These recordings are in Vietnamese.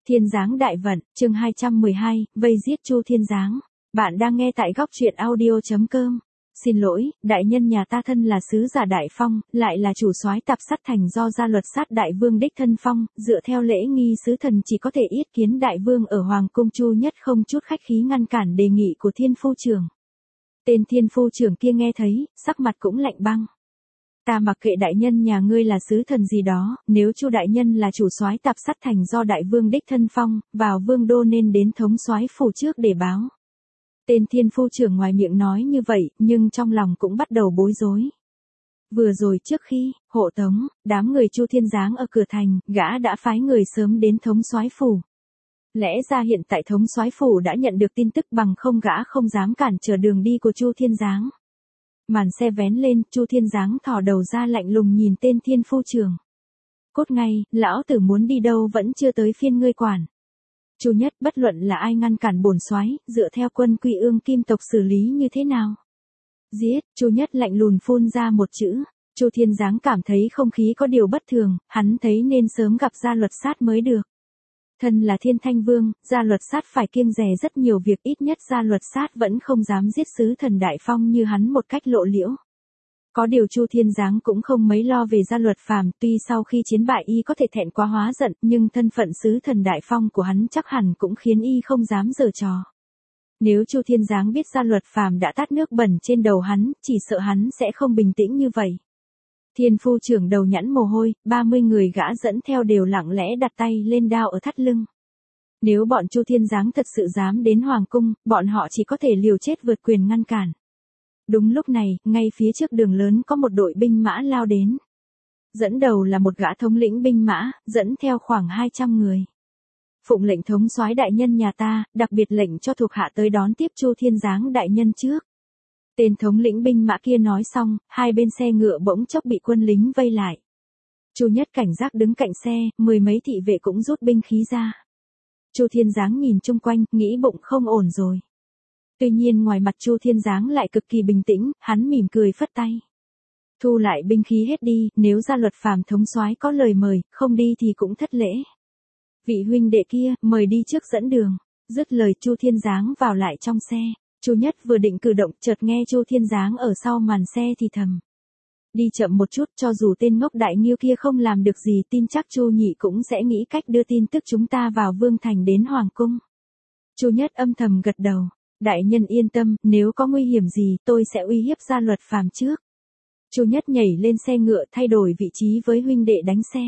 Thiên Giáng Đại Vận, chương 212, vây giết Chu Thiên Giáng. Bạn đang nghe tại góc truyện audio.com. Xin lỗi, đại nhân nhà ta thân là sứ giả Đại Phong, lại là chủ soái Tạp Sát Thành do gia luật sát đại vương đích thân phong, dựa theo lễ nghi sứ thần chỉ có thể yết kiến đại vương ở hoàng cung. Chu Nhất không chút khách khí ngăn cản đề nghị của Thiên Phu trưởng. Tên Thiên Phu trưởng kia nghe thấy, sắc mặt cũng lạnh băng. Ta mặc kệ đại nhân nhà ngươi là sứ thần gì đó, nếu Chu đại nhân là chủ soái Tạp Sát Thành do đại vương đích thân phong, vào vương đô nên đến thống soái phủ trước để báo. Tên Thiên Phu trưởng ngoài miệng nói như vậy, nhưng trong lòng cũng bắt đầu bối rối. Vừa rồi trước khi hộ tống đám người Chu Thiên Giáng ở cửa thành, gã đã phái người sớm đến thống soái phủ. Lẽ ra hiện tại thống soái phủ đã nhận được tin tức, bằng không gã không dám cản trở đường đi của Chu Thiên Giáng. Màn xe vén lên, Chu Thiên Giáng thò đầu ra lạnh lùng nhìn tên Thiên Phu trưởng. Cốt ngay, lão tử muốn đi đâu vẫn chưa tới phiên ngươi quản. Chu Nhất, bất luận là ai ngăn cản bổn soái, dựa theo quân quy ương kim tộc xử lý như thế nào? Giết. Chu Nhất lạnh lùng phun ra một chữ. Chu Thiên Giáng cảm thấy không khí có điều bất thường, hắn thấy nên sớm gặp gia luật sát mới được. Thân là Thiên Thanh Vương, gia luật sát phải kiêng dè rất nhiều việc, ít nhất gia luật sát vẫn không dám giết sứ thần Đại Phong như hắn một cách lộ liễu. Có điều Chu Thiên Giáng cũng không mấy lo về gia luật phàm, tuy sau khi chiến bại y có thể thẹn quá hóa giận, nhưng thân phận sứ thần Đại Phong của hắn chắc hẳn cũng khiến y không dám giở trò. Nếu Chu Thiên Giáng biết gia luật phàm đã tát nước bẩn trên đầu hắn, chỉ sợ hắn sẽ không bình tĩnh như vậy. Thiên Phu trưởng đầu nhẵn mồ hôi, 30 người gã dẫn theo đều lặng lẽ đặt tay lên đao ở thắt lưng. Nếu bọn Chu Thiên Giáng thật sự dám đến hoàng cung, bọn họ chỉ có thể liều chết vượt quyền ngăn cản. Đúng lúc này, ngay phía trước đường lớn có một đội binh mã lao đến. Dẫn đầu là một gã thống lĩnh binh mã, dẫn theo khoảng 200 người. Phụng lệnh thống soái đại nhân nhà ta, đặc biệt lệnh cho thuộc hạ tới đón tiếp Chu Thiên Giáng đại nhân trước. Tên thống lĩnh binh mã kia nói xong, hai bên xe ngựa bỗng chốc bị quân lính vây lại. Chu Nhất cảnh giác đứng cạnh xe, 10 mấy thị vệ cũng rút binh khí ra. Chu Thiên Giáng nhìn chung quanh, nghĩ bụng không ổn rồi. Tuy nhiên ngoài mặt Chu Thiên Giáng lại cực kỳ bình tĩnh, hắn mỉm cười phất tay. Thu lại binh khí hết đi, nếu gia luật phàm thống soái có lời mời, không đi thì cũng thất lễ. Vị huynh đệ kia, mời đi trước dẫn đường. Dứt lời Chu Thiên Giáng vào lại trong xe. Chu Nhất vừa định cử động, chợt nghe Chu Thiên Giáng ở sau màn xe thì thầm. Đi chậm một chút, cho dù tên ngốc Đại Nghiêu kia không làm được gì, tin chắc Chu nhị cũng sẽ nghĩ cách đưa tin tức chúng ta vào vương thành đến hoàng cung. Chu Nhất âm thầm gật đầu. Đại nhân yên tâm, nếu có nguy hiểm gì, tôi sẽ uy hiếp gia luật phàm trước. Chu Nhất nhảy lên xe ngựa, thay đổi vị trí với huynh đệ đánh xe.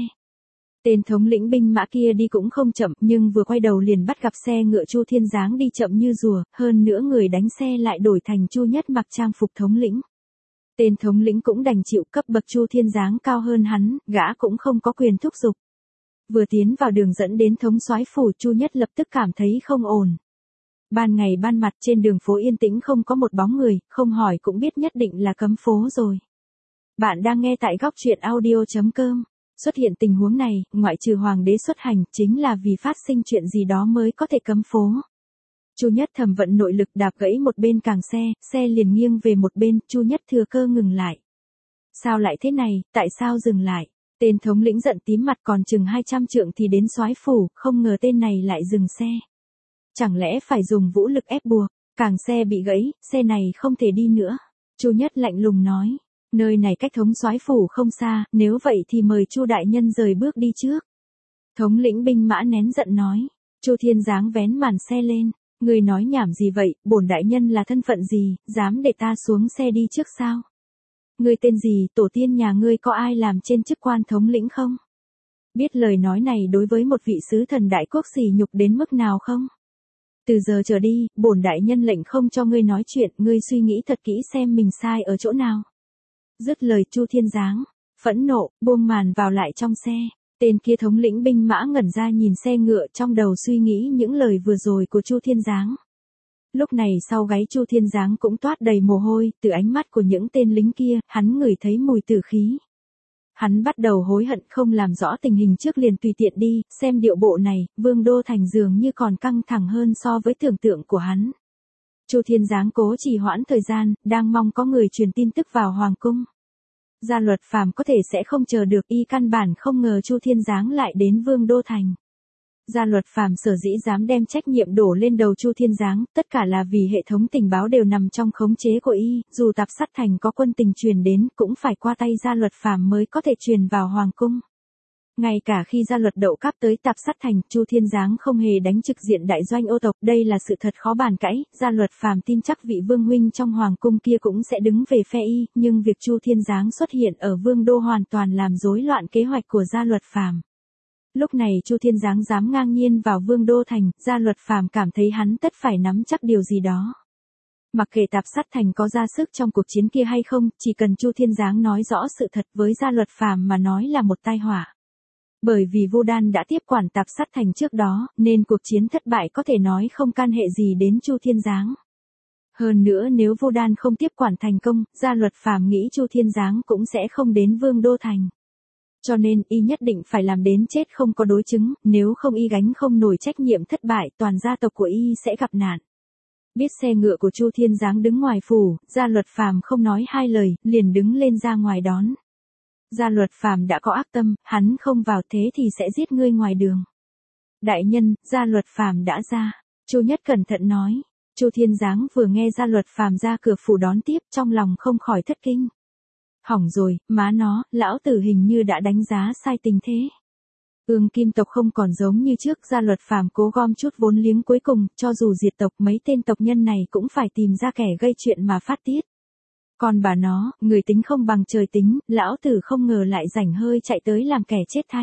Tên thống lĩnh binh mã kia đi cũng không chậm, nhưng vừa quay đầu liền bắt gặp xe ngựa Chu Thiên Giáng đi chậm như rùa, hơn nữa người đánh xe lại đổi thành Chu Nhất mặc trang phục thống lĩnh. Tên thống lĩnh cũng đành chịu, cấp bậc Chu Thiên Giáng cao hơn hắn, gã cũng không có quyền thúc giục. Vừa tiến vào đường dẫn đến thống soái phủ, Chu Nhất lập tức cảm thấy không ổn. Ban ngày ban mặt trên đường phố yên tĩnh không có một bóng người, không hỏi cũng biết nhất định là cấm phố rồi. Bạn đang nghe tại góc truyện audio.com. Xuất hiện tình huống này, ngoại trừ hoàng đế xuất hành, chính là vì phát sinh chuyện gì đó mới có thể cấm phố. Chu Nhất thầm vận nội lực đạp gãy một bên càng xe liền nghiêng về một bên, Chu Nhất thừa cơ ngừng lại. Sao lại thế này, tại sao dừng lại? Tên thống lĩnh giận tím mặt, còn chừng 200 trượng thì đến soái phủ, không ngờ tên này lại dừng xe. Chẳng lẽ phải dùng vũ lực ép buộc? Càng xe bị gãy, xe này không thể đi nữa. Chu Nhất lạnh lùng nói. Nơi này cách thống soái phủ không xa, nếu vậy thì mời Chu đại nhân rời bước đi trước. Thống lĩnh binh mã nén giận nói. Chu Thiên Giáng vén màn xe lên. Người nói nhảm gì vậy, bổn đại nhân là thân phận gì, dám để ta xuống xe đi trước sao? Ngươi tên gì, tổ tiên nhà ngươi có ai làm trên chức quan thống lĩnh không? Biết lời nói này đối với một vị sứ thần đại quốc sỉ nhục đến mức nào không? Từ giờ trở đi, bổn đại nhân lệnh không cho ngươi nói chuyện, ngươi suy nghĩ thật kỹ xem mình sai ở chỗ nào. Dứt lời Chu Thiên Giáng, phẫn nộ, buông màn vào lại trong xe. Tên kia thống lĩnh binh mã ngẩn ra nhìn xe ngựa, trong đầu suy nghĩ những lời vừa rồi của Chu Thiên Giáng. Lúc này sau gáy Chu Thiên Giáng cũng toát đầy mồ hôi, từ ánh mắt của những tên lính kia, hắn ngửi thấy mùi tử khí. Hắn bắt đầu hối hận không làm rõ tình hình trước liền tùy tiện đi, xem điệu bộ này, vương đô thành dường như còn căng thẳng hơn so với tưởng tượng của hắn. Chu Thiên Giáng cố trì hoãn thời gian, đang mong có người truyền tin tức vào hoàng cung. Gia luật phàm có thể sẽ không chờ được, y căn bản không ngờ Chu Thiên Giáng lại đến vương đô thành. Gia Luật Phàm sở dĩ dám đem trách nhiệm đổ lên đầu Chu Thiên Giáng, tất cả là vì hệ thống tình báo đều nằm trong khống chế của y, dù Tạp Sát Thành có quân tình truyền đến, cũng phải qua tay Gia Luật Phàm mới có thể truyền vào hoàng cung. Ngay cả khi Gia Luật đậu cáp tới Tạp Sát Thành, Chu Thiên Giáng không hề đánh trực diện đại doanh ô tộc, đây là sự thật khó bàn cãi. Gia Luật Phàm tin chắc vị vương huynh trong hoàng cung kia cũng sẽ đứng về phe y, nhưng việc Chu Thiên Giáng xuất hiện ở vương đô hoàn toàn làm rối loạn kế hoạch của Gia Luật Phàm. Lúc này Chu Thiên Giáng dám ngang nhiên vào vương đô thành, Gia Luật Phàm cảm thấy hắn tất phải nắm chắc điều gì đó. Mặc kệ Tạp Sát Thành có ra sức trong cuộc chiến kia hay không, chỉ cần Chu Thiên Giáng nói rõ sự thật với Gia Luật Phàm mà nói là một tai họa. Bởi vì Vu Đan đã tiếp quản Tạp Sát Thành trước đó, nên cuộc chiến thất bại có thể nói không can hệ gì đến Chu Thiên Giáng. Hơn nữa nếu Vu Đan không tiếp quản thành công, Gia Luật Phàm nghĩ Chu Thiên Giáng cũng sẽ không đến vương đô thành. Cho nên y nhất định phải làm đến chết không có đối chứng, nếu không y gánh không nổi trách nhiệm thất bại, toàn gia tộc của y sẽ gặp nạn. Biết xe ngựa của Chu Thiên Giáng đứng ngoài phủ, Gia Luật Phàm không nói hai lời, liền đứng lên ra ngoài đón. Gia Luật Phàm đã có ác tâm, hắn không vào thế thì sẽ giết ngươi ngoài đường. Đại nhân, Gia Luật Phàm đã ra. Chu Nhất cẩn thận nói. Chu Thiên Giáng vừa nghe Gia Luật Phàm ra cửa phủ đón tiếp, trong lòng không khỏi thất kinh. Hỏng rồi, má nó, lão tử hình như đã đánh giá sai tình thế. Ương Kim tộc không còn giống như trước, Gia Luật Phàm cố gom chút vốn liếng cuối cùng, cho dù diệt tộc mấy tên tộc nhân này cũng phải tìm ra kẻ gây chuyện mà phát tiết. Còn bà nó, người tính không bằng trời tính, lão tử không ngờ lại rảnh hơi chạy tới làm kẻ chết thay.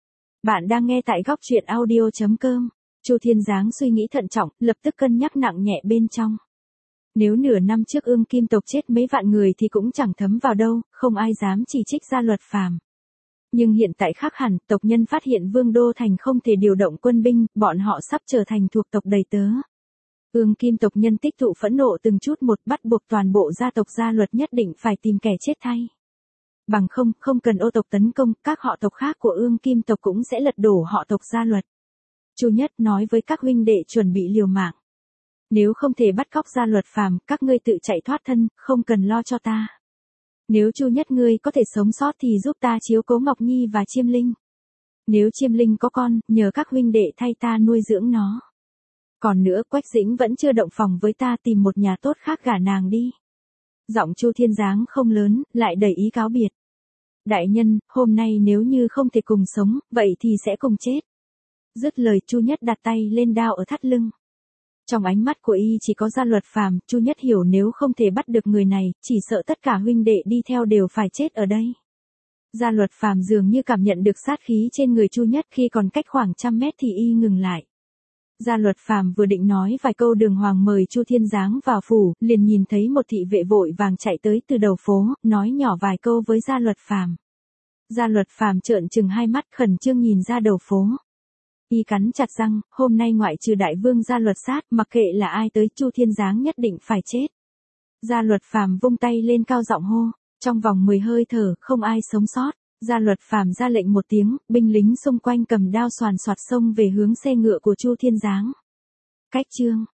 Bạn đang nghe tại góc truyện audio.com. Chu Thiên Giáng suy nghĩ thận trọng, lập tức cân nhắc nặng nhẹ bên trong. Nếu nửa năm trước Ương Kim tộc chết mấy vạn người thì cũng chẳng thấm vào đâu, không ai dám chỉ trích Gia Luật Phàm. Nhưng hiện tại khác hẳn, tộc nhân phát hiện vương đô thành không thể điều động quân binh, bọn họ sắp trở thành thuộc tộc đầy tớ. Ương Kim tộc nhân tích tụ phẫn nộ từng chút một, bắt buộc toàn bộ gia tộc Gia Luật nhất định phải tìm kẻ chết thay. Bằng không cần ô tộc tấn công, các họ tộc khác của Ương Kim tộc cũng sẽ lật đổ họ tộc Gia Luật. Chu Nhất nói với các huynh đệ chuẩn bị liều mạng. Nếu không thể bắt cóc Gia Luật Phàm, các ngươi tự chạy thoát thân, không cần lo cho ta. Nếu Chu Nhất ngươi có thể sống sót thì giúp ta chiếu cố Ngọc Nhi và Chiêm Linh. Nếu Chiêm Linh có con, nhờ các huynh đệ thay ta nuôi dưỡng nó. Còn nữa, Quách Dĩnh vẫn chưa động phòng với ta, tìm một nhà tốt khác gả nàng đi. Giọng Chu Thiên Giáng không lớn, lại đầy ý cáo biệt. Đại nhân, hôm nay nếu như không thể cùng sống, vậy thì sẽ cùng chết. Dứt lời, Chu Nhất đặt tay lên đao ở thắt lưng. Trong ánh mắt của y chỉ có Gia Luật Phàm, Chu Nhất hiểu nếu không thể bắt được người này, chỉ sợ tất cả huynh đệ đi theo đều phải chết ở đây. Gia Luật Phàm dường như cảm nhận được sát khí trên người Chu Nhất, khi còn cách khoảng 100 mét thì y ngừng lại. Gia Luật Phàm vừa định nói vài câu đường hoàng mời Chu Thiên Giáng vào phủ, liền nhìn thấy một thị vệ vội vàng chạy tới từ đầu phố, nói nhỏ vài câu với Gia Luật Phàm. Gia Luật Phàm trợn trừng hai mắt, khẩn trương nhìn ra đầu phố. Y cắn chặt răng, hôm nay ngoại trừ đại vương Gia Luật sát, mặc kệ là ai tới, Chu Thiên Giáng nhất định phải chết. Gia Luật Phàm vung tay lên cao giọng hô, trong vòng 10 hơi thở, không ai sống sót. Gia Luật Phàm ra lệnh một tiếng, binh lính xung quanh cầm đao xoàn xoạt xông về hướng xe ngựa của Chu Thiên Giáng. Cách chương